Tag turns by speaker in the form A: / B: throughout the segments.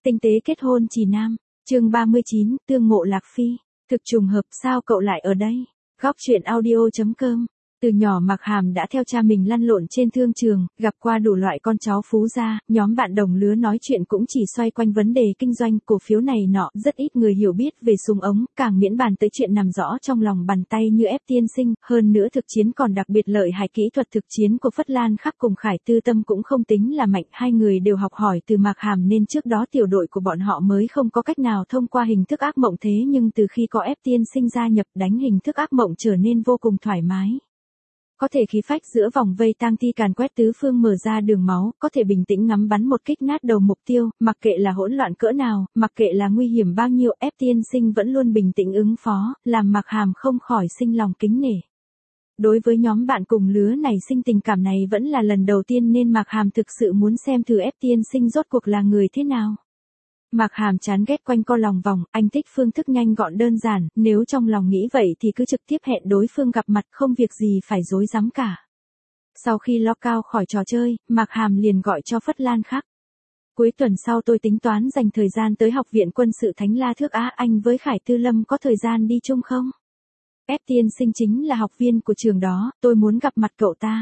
A: Tinh tế kết hôn trì nam, chương 39, tương ngộ Lạc Phi. Thực trùng hợp sao cậu lại ở đây? Góc chuyện audio.com. Từ nhỏ Mạc Hàm đã theo cha mình lăn lộn trên thương trường, gặp qua đủ loại con cháu phú gia, nhóm bạn đồng lứa nói chuyện cũng chỉ xoay quanh vấn đề kinh doanh, cổ phiếu này nọ, rất ít người hiểu biết về súng ống, càng miễn bàn tới chuyện nằm rõ trong lòng bàn tay như ép tiên sinh, hơn nữa thực chiến còn đặc biệt lợi hại, kỹ thuật thực chiến của Phất Lan Khắc cùng Khải Tư Tâm cũng không tính là mạnh, hai người đều học hỏi từ Mạc Hàm nên trước đó tiểu đội của bọn họ mới không có cách nào thông qua hình thức ác mộng, thế nhưng từ khi có ép tiên sinh gia nhập, đánh hình thức ác mộng trở nên vô cùng thoải mái. Có thể khí phách giữa vòng vây tang thi càn quét tứ phương mở ra đường máu, có thể bình tĩnh ngắm bắn một kích nát đầu mục tiêu, mặc kệ là hỗn loạn cỡ nào, mặc kệ là nguy hiểm bao nhiêu, ép tiên sinh vẫn luôn bình tĩnh ứng phó, làm Mạc Hàm không khỏi sinh lòng kính nể. Đối với nhóm bạn cùng lứa này sinh tình cảm này vẫn là lần đầu tiên nên Mạc Hàm thực sự muốn xem thử ép tiên sinh rốt cuộc là người thế nào. Mạc Hàm chán ghét quanh co lòng vòng, anh thích phương thức nhanh gọn đơn giản, nếu trong lòng nghĩ vậy thì cứ trực tiếp hẹn đối phương gặp mặt, không việc gì phải rối rắm cả. Sau khi lo cao khỏi trò chơi, Mạc Hàm liền gọi cho Phất Lan Khắc. Cuối tuần sau tôi tính toán dành thời gian tới Học viện Quân sự Thánh La Thước Á, anh với Khải Tư Lâm có thời gian đi chung không? Ép tiên sinh chính là học viên của trường đó, tôi muốn gặp mặt cậu ta.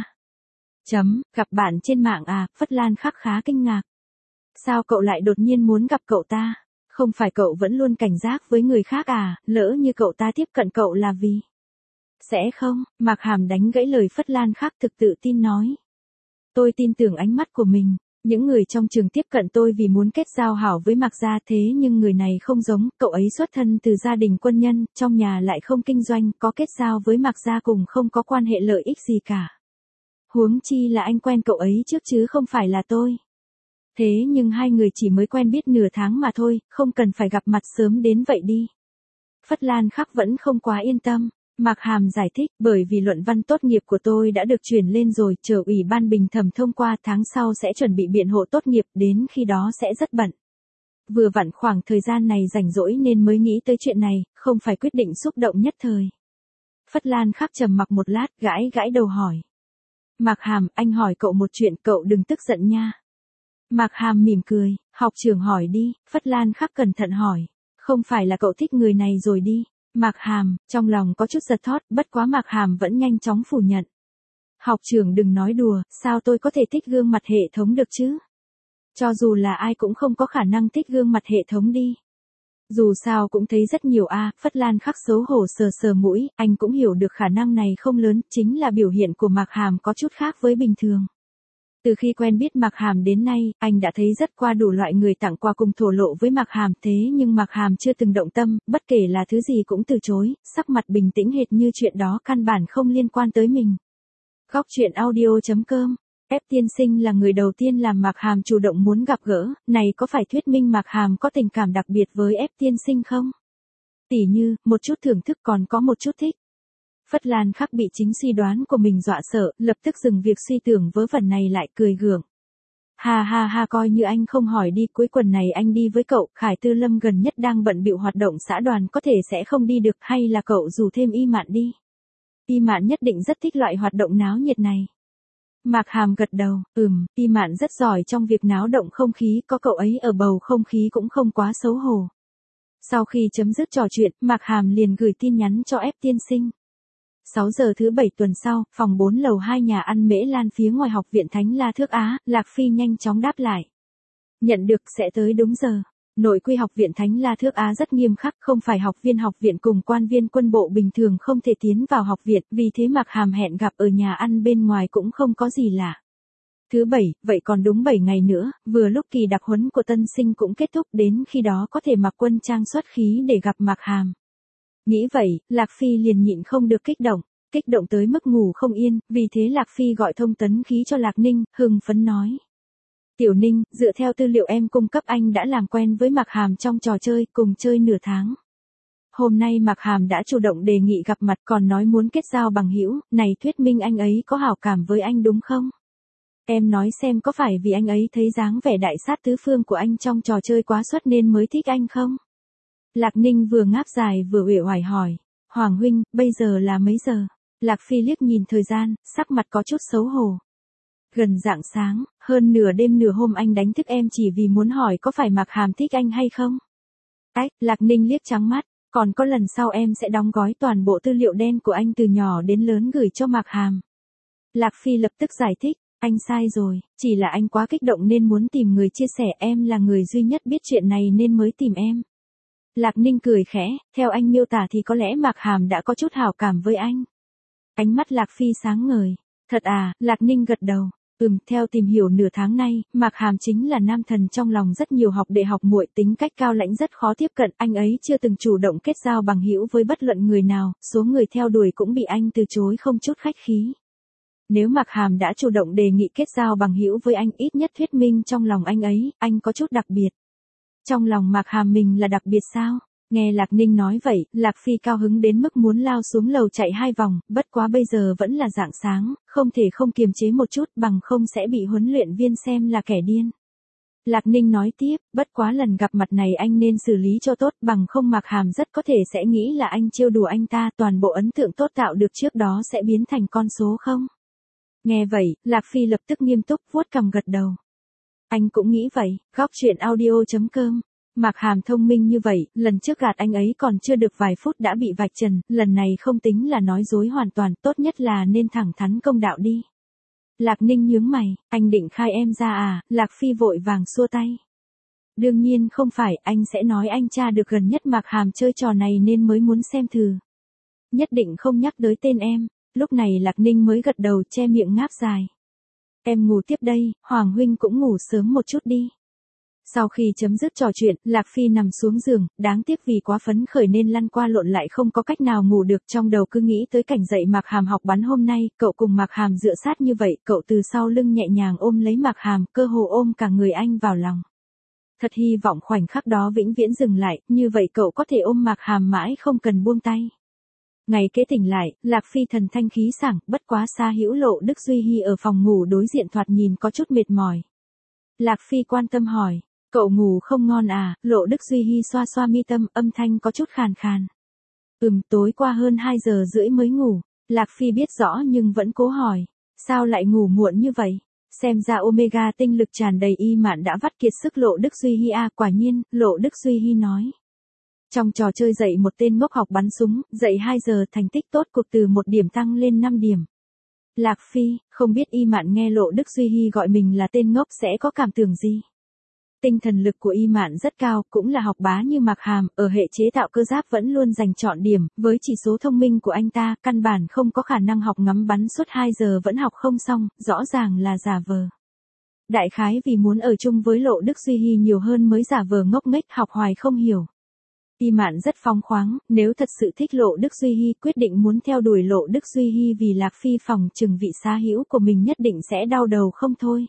A: Gặp bạn trên mạng à? Phất Lan Khắc khá kinh ngạc. Sao cậu lại đột nhiên muốn gặp cậu ta? Không phải cậu vẫn luôn cảnh giác với người khác à, lỡ như cậu ta tiếp cận cậu là vì... Sẽ không, Mạc Hàm đánh gãy lời Phất Lan Khắc, thực tự tin nói. Tôi tin tưởng ánh mắt của mình. Những người trong trường tiếp cận tôi vì muốn kết giao hảo với Mạc gia, thế nhưng người này không giống, cậu ấy xuất thân từ gia đình quân nhân, trong nhà lại không kinh doanh, có kết giao với Mạc gia cùng không có quan hệ lợi ích gì cả. Huống chi là anh quen cậu ấy trước chứ không phải là tôi. Thế nhưng hai người chỉ mới quen biết nửa tháng mà thôi, không cần phải gặp mặt sớm đến vậy đi. Phất Lan Khắc vẫn không quá yên tâm. Mạc Hàm giải thích, bởi vì luận văn tốt nghiệp của tôi đã được chuyển lên rồi, chờ ủy ban bình thẩm thông qua, tháng sau sẽ chuẩn bị biện hộ tốt nghiệp, đến khi đó sẽ rất bận. Vừa vặn khoảng thời gian này rảnh rỗi nên mới nghĩ tới chuyện này, không phải quyết định xúc động nhất thời. Phất Lan Khắc trầm mặc một lát, gãi đầu hỏi. Mạc Hàm, anh hỏi cậu một chuyện, cậu đừng tức giận nha. Mạc Hàm mỉm cười, học trưởng hỏi đi. Phất Lan Khắc cẩn thận hỏi. Không phải là cậu thích người này rồi đi. Mạc Hàm, trong lòng có chút giật thót, bất quá Mạc Hàm vẫn nhanh chóng phủ nhận. Học trưởng đừng nói đùa, sao tôi có thể thích gương mặt hệ thống được chứ? Cho dù là ai cũng không có khả năng thích gương mặt hệ thống đi. Dù sao cũng thấy rất nhiều a. Phất Lan Khắc xấu hổ sờ mũi, anh cũng hiểu được khả năng này không lớn, chính là biểu hiện của Mạc Hàm có chút khác với bình thường. Từ khi quen biết Mạc Hàm đến nay, anh đã thấy rất qua đủ loại người tặng quà cùng thổ lộ với Mạc Hàm, thế nhưng Mạc Hàm chưa từng động tâm, bất kể là thứ gì cũng từ chối, sắc mặt bình tĩnh hệt như chuyện đó căn bản không liên quan tới mình. Góc chuyện audio.com. Ép tiên sinh là người đầu tiên làm Mạc Hàm chủ động muốn gặp gỡ, này có phải thuyết minh Mạc Hàm có tình cảm đặc biệt với ép tiên sinh không? Tỉ như, một chút thưởng thức còn có một chút thích. Phất Lan Khắc bị chính suy đoán của mình dọa sợ, lập tức dừng việc suy tưởng vớ vẩn này lại, cười gượng. Ha, coi như anh không hỏi đi, cuối tuần này anh đi với cậu, Khải Tư Lâm gần nhất đang bận bịu hoạt động xã đoàn, có thể sẽ không đi được, hay là cậu rủ thêm Y Mạn đi. Y Mạn nhất định rất thích loại hoạt động náo nhiệt này. Mạc Hàm gật đầu, Y Mạn rất giỏi trong việc náo động không khí, có cậu ấy ở bầu không khí cũng không quá xấu hổ. Sau khi chấm dứt trò chuyện, Mạc Hàm liền gửi tin nhắn cho ép tiên sinh. 6 giờ thứ 7 tuần sau, phòng 4 lầu 2 nhà ăn Mễ Lan phía ngoài Học viện Thánh La Thước Á, Lạc Phi nhanh chóng đáp lại. Nhận được, sẽ tới đúng giờ. Nội quy Học viện Thánh La Thước Á rất nghiêm khắc, không phải học viện cùng quan viên quân bộ bình thường không thể tiến vào học viện, vì thế Mạc Hàm hẹn gặp ở nhà ăn bên ngoài cũng không có gì lạ. Thứ 7, vậy còn đúng 7 ngày nữa, vừa lúc kỳ đặc huấn của tân sinh cũng kết thúc, đến khi đó có thể mặc quân trang xuất khí để gặp Mạc Hàm. Nghĩ vậy, Lạc Phi liền nhịn không được kích động tới mức ngủ không yên, vì thế Lạc Phi gọi thông tấn khí cho Lạc Ninh, hưng phấn nói. Tiểu Ninh, dựa theo tư liệu em cung cấp anh đã làm quen với Mạc Hàm trong trò chơi, cùng chơi nửa tháng. Hôm nay Mạc Hàm đã chủ động đề nghị gặp mặt, còn nói muốn kết giao bằng hữu, này thuyết minh anh ấy có hảo cảm với anh đúng không? Em nói xem có phải vì anh ấy thấy dáng vẻ đại sát tứ phương của anh trong trò chơi quá xuất nên mới thích anh không? Lạc Ninh vừa ngáp dài vừa uể oải hỏi. Hoàng huynh, bây giờ là mấy giờ? Lạc Phi liếc nhìn thời gian, sắc mặt có chút xấu hổ. Gần rạng sáng, hơn nửa đêm nửa hôm anh đánh thức em chỉ vì muốn hỏi có phải Mạc Hàm thích anh hay không? Ách, Lạc Ninh liếc trắng mắt, còn có lần sau em sẽ đóng gói toàn bộ tư liệu đen của anh từ nhỏ đến lớn gửi cho Mạc Hàm. Lạc Phi lập tức giải thích, anh sai rồi, chỉ là anh quá kích động nên muốn tìm người chia sẻ, em là người duy nhất biết chuyện này nên mới tìm em. Lạc Ninh cười khẽ, theo anh miêu tả thì có lẽ Mạc Hàm đã có chút hảo cảm với anh. Ánh mắt Lạc Phi sáng ngời. Thật à, Lạc Ninh gật đầu. Theo tìm hiểu nửa tháng nay, Mạc Hàm chính là nam thần trong lòng rất nhiều học đệ học muội, tính cách cao lãnh rất khó tiếp cận, anh ấy chưa từng chủ động kết giao bằng hữu với bất luận người nào, số người theo đuổi cũng bị anh từ chối không chút khách khí. Nếu Mạc Hàm đã chủ động đề nghị kết giao bằng hữu với anh, ít nhất thuyết minh trong lòng anh ấy, anh có chút đặc biệt. Trong lòng Mạc Hàm mình là đặc biệt sao? Nghe Lạc Ninh nói vậy, Lạc Phi cao hứng đến mức muốn lao xuống lầu chạy 2 vòng, bất quá bây giờ vẫn là rạng sáng, không thể không kiềm chế một chút bằng không sẽ bị huấn luyện viên xem là kẻ điên. Lạc Ninh nói tiếp, bất quá lần gặp mặt này anh nên xử lý cho tốt, bằng không Mạc Hàm rất có thể sẽ nghĩ là anh trêu đùa anh ta, toàn bộ ấn tượng tốt tạo được trước đó sẽ biến thành con số không. Nghe vậy, Lạc Phi lập tức nghiêm túc vuốt cằm gật đầu. Anh cũng nghĩ vậy, góc chuyện audio.com. Mạc Hàm thông minh như vậy, lần trước gạt anh ấy còn chưa được vài phút đã bị vạch trần, lần này không tính là nói dối hoàn toàn, tốt nhất là nên thẳng thắn công đạo đi. Lạc Ninh nhướng mày, anh định khai em ra à? Lạc Phi vội vàng xua tay. Đương nhiên không phải, anh sẽ nói anh tra được gần nhất Mạc Hàm chơi trò này nên mới muốn xem thử. Nhất định không nhắc tới tên em. Lúc này Lạc Ninh mới gật đầu che miệng ngáp dài. Em ngủ tiếp đây, Hoàng huynh cũng ngủ sớm một chút đi. Sau khi chấm dứt trò chuyện, Lạc Phi nằm xuống giường, đáng tiếc vì quá phấn khởi nên lăn qua lộn lại không có cách nào ngủ được, trong đầu cứ nghĩ tới cảnh dạy Mạc Hàm học bắn hôm nay, cậu cùng Mạc Hàm dựa sát như vậy, cậu từ sau lưng nhẹ nhàng ôm lấy Mạc Hàm, cơ hồ ôm cả người anh vào lòng. Thật hy vọng khoảnh khắc đó vĩnh viễn dừng lại, như vậy cậu có thể ôm Mạc Hàm mãi không cần buông tay. Ngày kế tỉnh lại, Lạc Phi thần thanh khí sảng, bất quá xa hữu Lộ Đức Duy Hi ở phòng ngủ đối diện thoạt nhìn có chút mệt mỏi. Lạc Phi quan tâm hỏi, cậu ngủ không ngon à? Lộ Đức Duy Hi xoa xoa mi tâm, âm thanh có chút khàn khàn. Tối qua hơn 2 giờ rưỡi mới ngủ. Lạc Phi biết rõ nhưng vẫn cố hỏi, sao lại ngủ muộn như vậy? Xem ra Omega tinh lực tràn đầy, Y Mạn đã vắt kiệt sức Lộ Đức Duy Hi à? Quả nhiên, Lộ Đức Duy Hi nói. Trong trò chơi dạy một tên ngốc học bắn súng, dạy 2 giờ thành tích tốt cục từ 1 điểm tăng lên 5 điểm. Lạc Phi, không biết Y Mạn nghe Lộ Đức Duy Hi gọi mình là tên ngốc sẽ có cảm tưởng gì? Tinh thần lực của Y Mạn rất cao, cũng là học bá như Mạc Hàm, ở hệ chế tạo cơ giáp vẫn luôn giành chọn điểm, với chỉ số thông minh của anh ta, căn bản không có khả năng học ngắm bắn suốt 2 giờ vẫn học không xong, rõ ràng là giả vờ. Đại khái vì muốn ở chung với Lộ Đức Duy Hi nhiều hơn mới giả vờ ngốc nghếch, học hoài không hiểu. Y Mạn rất phóng khoáng, nếu thật sự thích Lộ Đức Duy Hi, quyết định muốn theo đuổi Lộ Đức Duy Hi vì Lạc Phi phòng chừng vị xá hữu của mình nhất định sẽ đau đầu không thôi.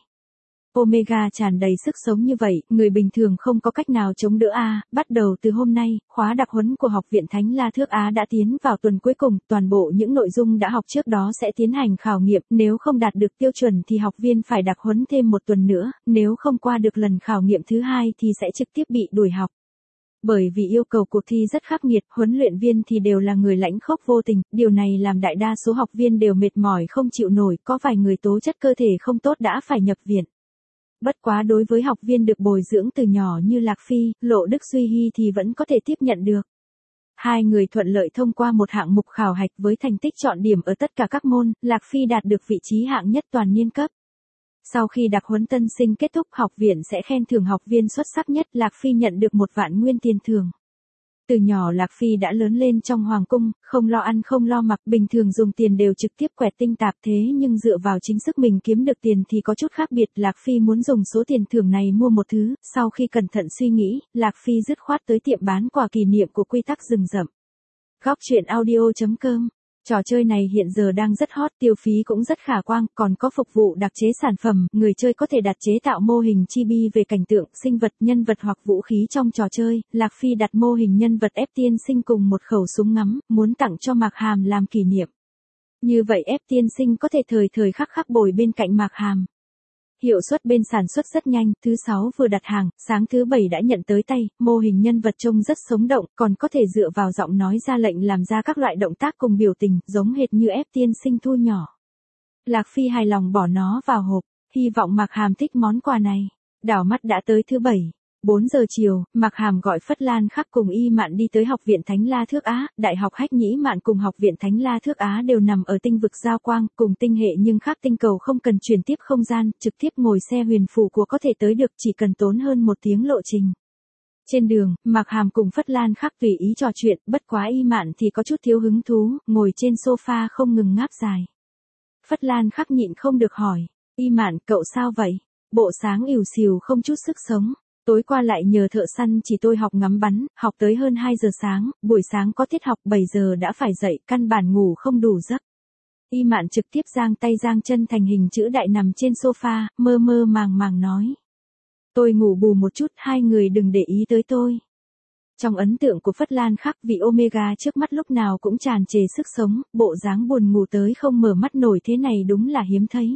A: Omega tràn đầy sức sống như vậy, người bình thường không có cách nào chống đỡ a. Bắt đầu từ hôm nay, khóa đặc huấn của Học viện Thánh La Thước Á đã tiến vào tuần cuối cùng, toàn bộ những nội dung đã học trước đó sẽ tiến hành khảo nghiệm, nếu không đạt được tiêu chuẩn thì học viên phải đặc huấn thêm 1 tuần nữa, nếu không qua được lần khảo nghiệm thứ 2 thì sẽ trực tiếp bị đuổi học. Bởi vì yêu cầu cuộc thi rất khắc nghiệt, huấn luyện viên thì đều là người lãnh khốc vô tình, điều này làm đại đa số học viên đều mệt mỏi không chịu nổi, có vài người tố chất cơ thể không tốt đã phải nhập viện. Bất quá đối với học viên được bồi dưỡng từ nhỏ như Lạc Phi, Lộ Đức Duy Hi thì vẫn có thể tiếp nhận được. 2 người thuận lợi thông qua một hạng mục khảo hạch với thành tích chọn điểm ở tất cả các môn, Lạc Phi đạt được vị trí hạng nhất toàn niên cấp. Sau khi đặc huấn tân sinh kết thúc, học viện sẽ khen thưởng học viên xuất sắc nhất, Lạc Phi nhận được 1 vạn nguyên tiền thưởng. Từ nhỏ Lạc Phi đã lớn lên trong hoàng cung, không lo ăn không lo mặc, bình thường dùng tiền đều trực tiếp quẹt tinh tạp, thế nhưng dựa vào chính sức mình kiếm được tiền thì có chút khác biệt. Lạc Phi muốn dùng số tiền thưởng này mua một thứ, sau khi cẩn thận suy nghĩ, Lạc Phi dứt khoát tới tiệm bán quà kỷ niệm của Quy Tắc Rừng Rậm. Góc chuyện audio.com. Trò chơi này hiện giờ đang rất hot, tiêu phí cũng rất khả quan, còn có phục vụ đặc chế sản phẩm, người chơi có thể đặt chế tạo mô hình chibi về cảnh tượng, sinh vật, nhân vật hoặc vũ khí trong trò chơi. Lạc Phi đặt mô hình nhân vật ép tiên sinh cùng một khẩu súng ngắm, muốn tặng cho Mạc Hàm làm kỷ niệm. Như vậy ép tiên sinh có thể thời thời khắc khắc bồi bên cạnh Mạc Hàm. Hiệu suất bên sản xuất rất nhanh, thứ 6 vừa đặt hàng, sáng thứ 7 đã nhận tới tay, mô hình nhân vật trông rất sống động, còn có thể dựa vào giọng nói ra lệnh làm ra các loại động tác cùng biểu tình, giống hệt như ép tiên sinh thu nhỏ. Lạc Phi hài lòng bỏ nó vào hộp. Hy vọng Mạc Hàm thích món quà này. Đảo mắt đã tới thứ bảy. 4 giờ chiều, Mạc Hàm gọi Phất Lan Khắc cùng Y Mạn đi tới Học viện Thánh La Thước Á. Đại học Hách Nhĩ Mạn cùng Học viện Thánh La Thước Á đều nằm ở tinh vực giao quang, cùng tinh hệ nhưng khác tinh cầu, không cần chuyển tiếp không gian, trực tiếp ngồi xe huyền phù của có thể tới được, chỉ cần tốn hơn 1 tiếng lộ trình. Trên đường, Mạc Hàm cùng Phất Lan Khắc tùy ý trò chuyện, bất quá Y Mạn thì có chút thiếu hứng thú, ngồi trên sofa không ngừng ngáp dài. Phất Lan Khắc nhịn không được hỏi, Y Mạn, cậu sao vậy? Bộ sáng ỉu xìu không chút sức sống. Tối qua lại nhờ thợ săn chỉ tôi học ngắm bắn, học tới hơn 2 giờ sáng, buổi sáng có tiết học 7 giờ đã phải dậy, căn bản ngủ không đủ giấc. Y Mạn trực tiếp giang tay giang chân thành hình chữ đại nằm trên sofa, mơ mơ màng màng nói. Tôi ngủ bù một chút, hai người đừng để ý tới tôi. Trong ấn tượng của Phất Lan Khắc, vị Omega trước mắt lúc nào cũng tràn trề sức sống, bộ dáng buồn ngủ tới không mở mắt nổi thế này đúng là hiếm thấy.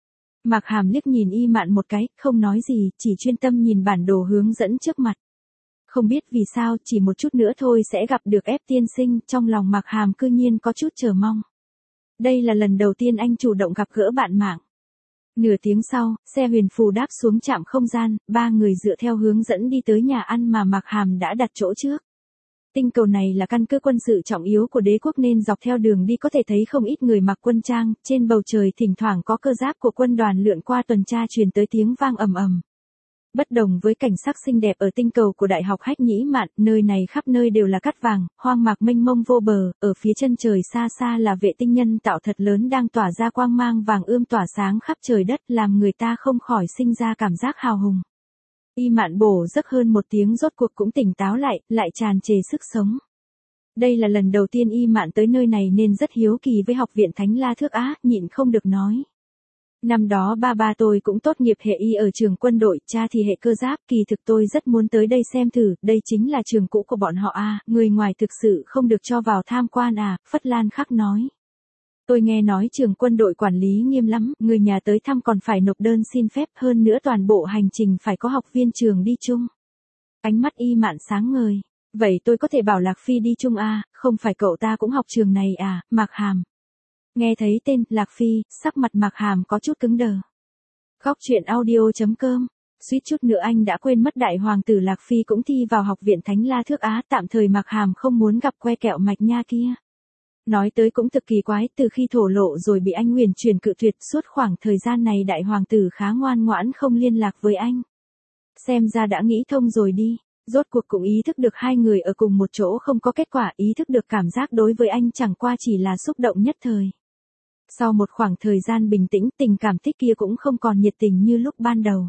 A: Mạc Hàm liếc nhìn Y Mạn một cái, không nói gì, chỉ chuyên tâm nhìn bản đồ hướng dẫn trước mặt. Không biết vì sao, chỉ một chút nữa thôi sẽ gặp được F tiên sinh, trong lòng Mạc Hàm cư nhiên có chút chờ mong. Đây là lần đầu tiên anh chủ động gặp gỡ bạn mạng. Nửa tiếng sau, xe huyền phù đáp xuống trạm không gian, ba người dựa theo hướng dẫn đi tới nhà ăn mà Mạc Hàm đã đặt chỗ trước. Tinh cầu này là căn cứ quân sự trọng yếu của đế quốc nên dọc theo đường đi có thể thấy không ít người mặc quân trang, trên bầu trời thỉnh thoảng có cơ giáp của quân đoàn lượn qua tuần tra truyền tới tiếng vang ầm ầm. Bất đồng với cảnh sắc xinh đẹp ở tinh cầu của Đại học Hách Nhĩ Mạn, nơi này khắp nơi đều là cát vàng, hoang mạc mênh mông vô bờ, ở phía chân trời xa xa là vệ tinh nhân tạo thật lớn đang tỏa ra quang mang vàng ươm tỏa sáng khắp trời đất, làm người ta không khỏi sinh ra cảm giác hào hùng. Y Mạn bổ giấc hơn 1 tiếng rốt cuộc cũng tỉnh táo lại tràn trề sức sống. Đây là lần đầu tiên Y Mạn tới nơi này nên rất hiếu kỳ với Học viện Thánh La Thước Á, nhịn không được nói. Năm đó ba tôi cũng tốt nghiệp hệ y ở trường quân đội, cha thì hệ cơ giáp, kỳ thực tôi rất muốn tới đây xem thử, đây chính là trường cũ của bọn họ à, người ngoài thực sự không được cho vào tham quan à, Phất Lan Khắc nói. Tôi nghe nói trường quân đội quản lý nghiêm lắm, người nhà tới thăm còn phải nộp đơn xin phép, hơn nữa toàn bộ hành trình phải có học viên trường đi chung. Ánh mắt Y Mạn sáng ngời. Vậy tôi có thể bảo Lạc Phi đi chung à, không phải cậu ta cũng học trường này à, Mạc Hàm. Nghe thấy tên Lạc Phi, sắc mặt Mạc Hàm có chút cứng đờ. Góc truyện audio.com. Suýt chút nữa anh đã quên mất đại hoàng tử Lạc Phi cũng thi vào Học viện Thánh La Thước Á, tạm thời Mạc Hàm không muốn gặp que kẹo mạch nha kia. Nói tới cũng thực kỳ quái, từ khi thổ lộ rồi bị anh huyền truyền cự tuyệt, suốt khoảng thời gian này đại hoàng tử khá ngoan ngoãn không liên lạc với anh. Xem ra đã nghĩ thông rồi đi, rốt cuộc cũng ý thức được hai người ở cùng một chỗ không có kết quả, ý thức được cảm giác đối với anh chẳng qua chỉ là xúc động nhất thời. Sau một khoảng thời gian bình tĩnh, tình cảm thích kia cũng không còn nhiệt tình như lúc ban đầu.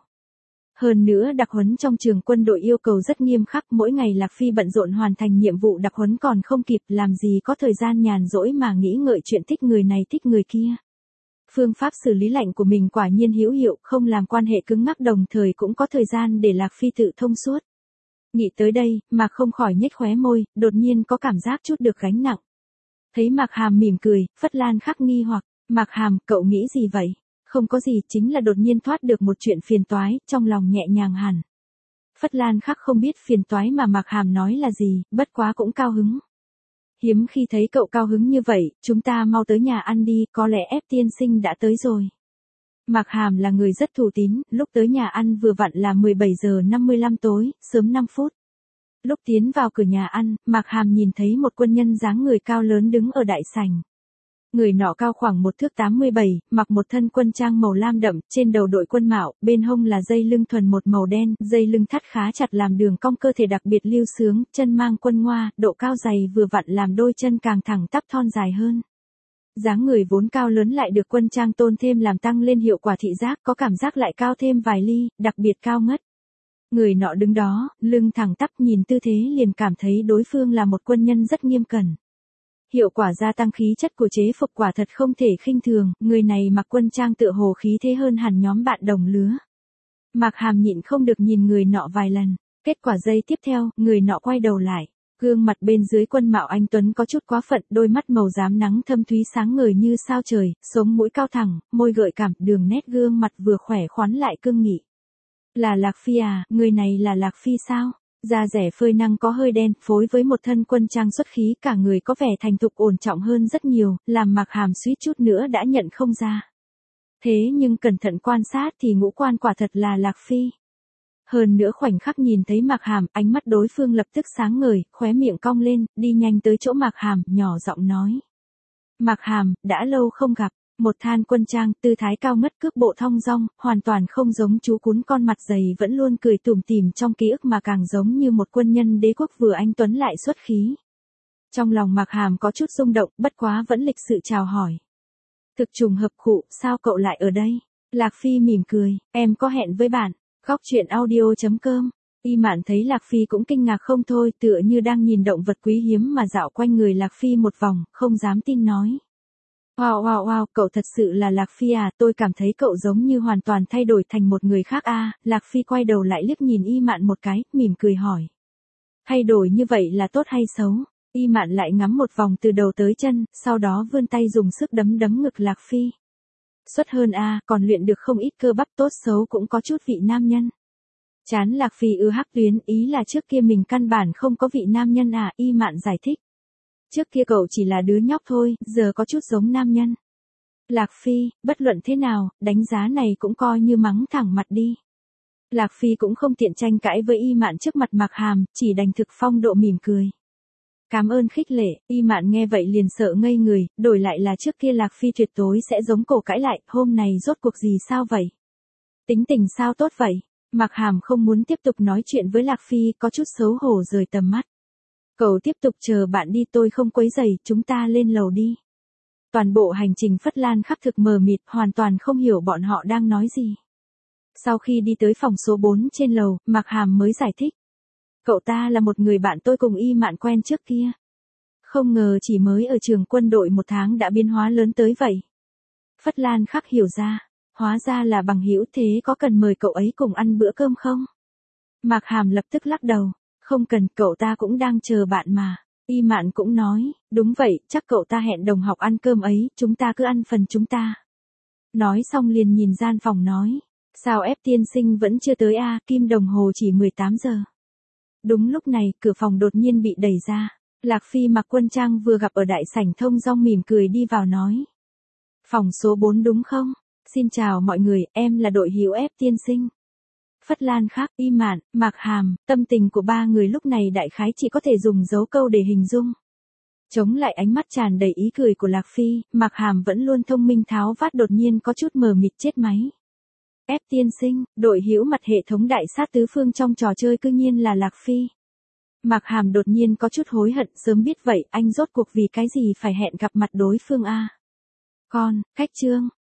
A: Hơn nữa đặc huấn trong trường quân đội yêu cầu rất nghiêm khắc, mỗi ngày Lạc Phi bận rộn hoàn thành nhiệm vụ đặc huấn còn không kịp, làm gì có thời gian nhàn rỗi mà nghĩ ngợi chuyện thích người này thích người kia. Phương pháp xử lý lạnh của mình quả nhiên hữu hiệu, không làm quan hệ cứng ngắc đồng thời cũng có thời gian để Lạc Phi tự thông suốt. Nghĩ tới đây, mà không khỏi nhếch khóe môi, đột nhiên có cảm giác chút được gánh nặng. Thấy Mạc Hàm mỉm cười, Phất Lan Khắc nghi hoặc, Mạc Hàm, cậu nghĩ gì vậy? Không có gì, chính là đột nhiên thoát được một chuyện phiền toái, trong lòng nhẹ nhàng hẳn. Phất Lan Khắc không biết phiền toái mà Mạc Hàm nói là gì, bất quá cũng cao hứng. Hiếm khi thấy cậu cao hứng như vậy, chúng ta mau tới nhà ăn đi, có lẽ F tiên sinh đã tới rồi. Mạc Hàm là người rất thủ tín, lúc tới nhà ăn vừa vặn là 17 giờ 55 tối, sớm 5 phút. Lúc tiến vào cửa nhà ăn, Mạc Hàm nhìn thấy một quân nhân dáng người cao lớn đứng ở đại sảnh. Người nọ cao khoảng 1 thước 87, mặc một thân quân trang màu lam đậm, trên đầu đội quân mạo, bên hông là dây lưng thuần một màu đen, dây lưng thắt khá chặt làm đường cong cơ thể đặc biệt lưu sướng, chân mang quân ngoa, độ cao giày vừa vặn làm đôi chân càng thẳng tắp thon dài hơn. Dáng người vốn cao lớn lại được quân trang tôn thêm làm tăng lên hiệu quả thị giác, có cảm giác lại cao thêm vài ly, đặc biệt cao ngất. Người nọ đứng đó, lưng thẳng tắp, nhìn tư thế liền cảm thấy đối phương là một quân nhân rất nghiêm cẩn. Hiệu quả gia tăng khí chất của chế phục quả thật không thể khinh thường, người này mặc quân trang tựa hồ khí thế hơn hẳn nhóm bạn đồng lứa. Mạc Hàm nhịn không được nhìn người nọ vài lần, kết quả giây tiếp theo, người nọ quay đầu lại. Gương mặt bên dưới quân mạo anh tuấn có chút quá phận, đôi mắt màu xám nắng thâm thúy sáng ngời như sao trời, sống mũi cao thẳng, môi gợi cảm, đường nét gương mặt vừa khỏe khoắn lại cương nghị. Là Lạc Phi à, người này là Lạc Phi sao? Da rẻ phơi nắng có hơi đen, phối với một thân quân trang xuất khí, cả người có vẻ thành thục ổn trọng hơn rất nhiều, làm Mạc Hàm suýt chút nữa đã nhận không ra. Thế nhưng cẩn thận quan sát thì ngũ quan quả thật là Lạc Phi. Hơn nữa khoảnh khắc nhìn thấy Mạc Hàm, ánh mắt đối phương lập tức sáng ngời, khóe miệng cong lên, đi nhanh tới chỗ Mạc Hàm, nhỏ giọng nói. Mạc Hàm, đã lâu không gặp, một than quân trang, tư thái cao ngất cước bộ thong dong, hoàn toàn không giống chú cún con mặt dày vẫn luôn cười tủm tỉm trong ký ức mà càng giống như một quân nhân đế quốc vừa anh tuấn lại xuất khí. Trong lòng Mạc Hàm có chút rung động, bất quá vẫn lịch sự chào hỏi. Thực trùng hợp khụ, sao cậu lại ở đây? Lạc Phi mỉm cười, em có hẹn với bạn. Góc truyện audio.com. Y Mạn thấy Lạc Phi cũng kinh ngạc không thôi, tựa như đang nhìn động vật quý hiếm mà dạo quanh người Lạc Phi một vòng, không dám tin nói. Wow, cậu thật sự là Lạc Phi à, tôi cảm thấy cậu giống như hoàn toàn thay đổi thành một người khác à, Lạc Phi quay đầu lại liếc nhìn Y Mạn một cái, mỉm cười hỏi. Thay đổi như vậy là tốt hay xấu? Y Mạn lại ngắm một vòng từ đầu tới chân, sau đó vươn tay dùng sức đấm ngực Lạc Phi. Xuất hơn a, còn luyện được không ít cơ bắp, tốt xấu cũng có chút vị nam nhân. Chán Lạc Phi hắc tuyến, ý là trước kia mình căn bản không có vị nam nhân à, Y Mạn giải thích. Trước kia cậu chỉ là đứa nhóc thôi, giờ có chút giống nam nhân. Lạc Phi, bất luận thế nào, đánh giá này cũng coi như mắng thẳng mặt đi. Lạc Phi cũng không tiện tranh cãi với Y Mạn trước mặt Mạc Hàm, chỉ đành thực phong độ mỉm cười. Cảm ơn khích lệ, Y Mạn nghe vậy liền sợ ngây người, đổi lại là trước kia Lạc Phi tuyệt đối sẽ giống cổ cãi lại, hôm nay rốt cuộc gì sao vậy? Tính tình sao tốt vậy? Mạc Hàm không muốn tiếp tục nói chuyện với Lạc Phi, có chút xấu hổ rời tầm mắt. Cậu tiếp tục chờ bạn đi, tôi không quấy rầy, chúng ta lên lầu đi. Toàn bộ hành trình Phất Lan khắp thực mờ mịt, hoàn toàn không hiểu bọn họ đang nói gì. Sau khi đi tới phòng số 4 trên lầu, Mạc Hàm mới giải thích. Cậu ta là một người bạn tôi cùng Y Mạn quen trước kia. Không ngờ chỉ mới ở trường quân đội 1 tháng đã biến hóa lớn tới vậy. Phất Lan khắc hiểu ra, hóa ra là bằng hữu, thế có cần mời cậu ấy cùng ăn bữa cơm không? Mạc Hàm lập tức lắc đầu, không cần, cậu ta cũng đang chờ bạn mà. Y Mạn cũng nói, đúng vậy, chắc cậu ta hẹn đồng học ăn cơm ấy, chúng ta cứ ăn phần chúng ta. Nói xong liền nhìn gian phòng nói, sao ép tiên sinh vẫn chưa tới a, kim đồng hồ chỉ 18 giờ. Đúng lúc này, cửa phòng đột nhiên bị đẩy ra. Lạc Phi mặc quân trang vừa gặp ở đại sảnh thông dong mỉm cười đi vào nói. Phòng số 4 đúng không? Xin chào mọi người, em là đội hữu ép tiên sinh. Phất Lan Khắc, Y Mạn, Mạc Hàm, tâm tình của ba người lúc này đại khái chỉ có thể dùng dấu câu để hình dung. Chống lại ánh mắt tràn đầy ý cười của Lạc Phi, Mạc Hàm vẫn luôn thông minh tháo vát đột nhiên có chút mờ mịt chết máy. Ép tiên sinh, đội hữu mặt hệ thống đại sát tứ phương trong trò chơi cư nhiên là Lạc Phi. Mạc Hàm đột nhiên có chút hối hận, sớm biết vậy, anh rốt cuộc vì cái gì phải hẹn gặp mặt đối phương a? Con, cách chương.